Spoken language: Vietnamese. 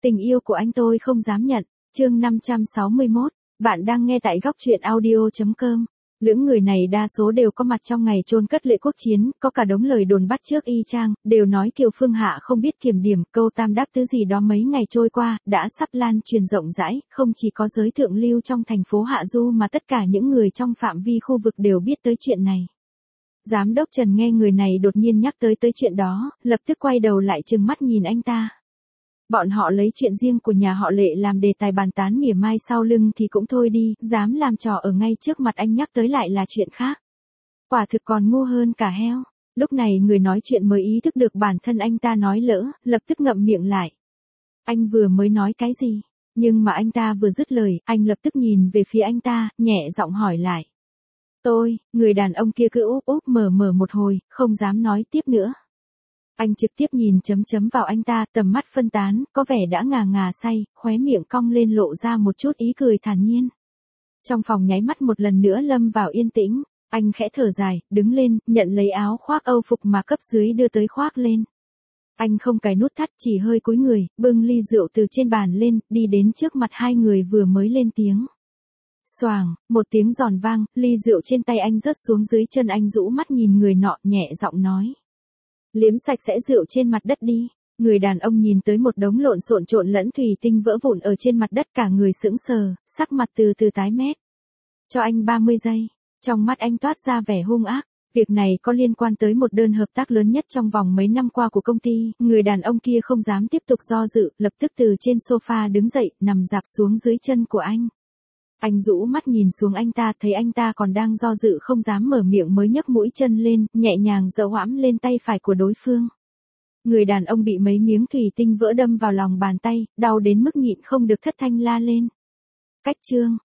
Tình yêu của anh tôi không dám nhận. Chương 561, bạn đang nghe tại góc truyện audio.com. Lưỡng người này đa số đều có mặt trong ngày chôn cất Lệ Quốc Chiến, có cả đống lời đồn bắt chước y chang, đều nói Kiều Phương Hạ không biết kiểm điểm, câu tam đáp tứ gì đó mấy ngày trôi qua, đã sắp lan truyền rộng rãi, không chỉ có giới thượng lưu trong thành phố Hạ Du mà tất cả những người trong phạm vi khu vực đều biết tới chuyện này. Giám đốc Trần nghe người này đột nhiên nhắc tới chuyện đó, lập tức quay đầu lại trừng mắt nhìn anh ta. Bọn họ lấy chuyện riêng của nhà họ Lệ làm đề tài bàn tán mỉa mai sau lưng thì cũng thôi đi, dám làm trò ở ngay trước mặt anh nhắc tới lại là chuyện khác. Quả thực còn ngu hơn cả heo. Lúc này người nói chuyện mới ý thức được bản thân anh ta nói lỡ, lập tức ngậm miệng lại. Anh vừa mới nói cái gì? Nhưng mà anh ta vừa dứt lời, anh lập tức nhìn về phía anh ta, nhẹ giọng hỏi lại. Người đàn ông kia cứ úp úp mở một hồi, không dám nói tiếp nữa. Anh trực tiếp nhìn chấm chấm vào anh ta, tầm mắt phân tán, có vẻ đã ngà say, khóe miệng cong lên lộ ra một chút ý cười thản nhiên. Trong phòng nháy mắt một lần nữa lâm vào yên tĩnh, anh khẽ thở dài, đứng lên, nhận lấy áo khoác Âu phục mà cấp dưới đưa tới khoác lên. Anh không cài nút thắt, chỉ hơi cúi người, bưng ly rượu từ trên bàn lên, đi đến trước mặt hai người vừa mới lên tiếng. Xoàng, một tiếng giòn vang, ly rượu trên tay anh rớt xuống dưới chân anh, rũ mắt nhìn người nọ, nhẹ giọng nói. Liếm sạch sẽ rượu trên mặt đất đi. Người đàn ông nhìn tới một đống lộn xộn trộn lẫn thủy tinh vỡ vụn ở trên mặt đất, cả người sững sờ, sắc mặt từ từ tái mét. Cho anh 30 giây. Trong mắt anh toát ra vẻ hung ác. Việc này có liên quan tới một đơn hợp tác lớn nhất trong vòng mấy năm qua của công ty. Người đàn ông kia không dám tiếp tục do dự, lập tức từ trên sofa đứng dậy, nằm rạp xuống dưới chân của anh. Anh rũ mắt nhìn xuống anh ta, thấy anh ta còn đang do dự không dám mở miệng mới nhấc mũi chân lên, nhẹ nhàng giơ hõm lên tay phải của đối phương. Người đàn ông bị mấy miếng thủy tinh vỡ đâm vào lòng bàn tay, đau đến mức nhịn không được thất thanh la lên. Cách chương,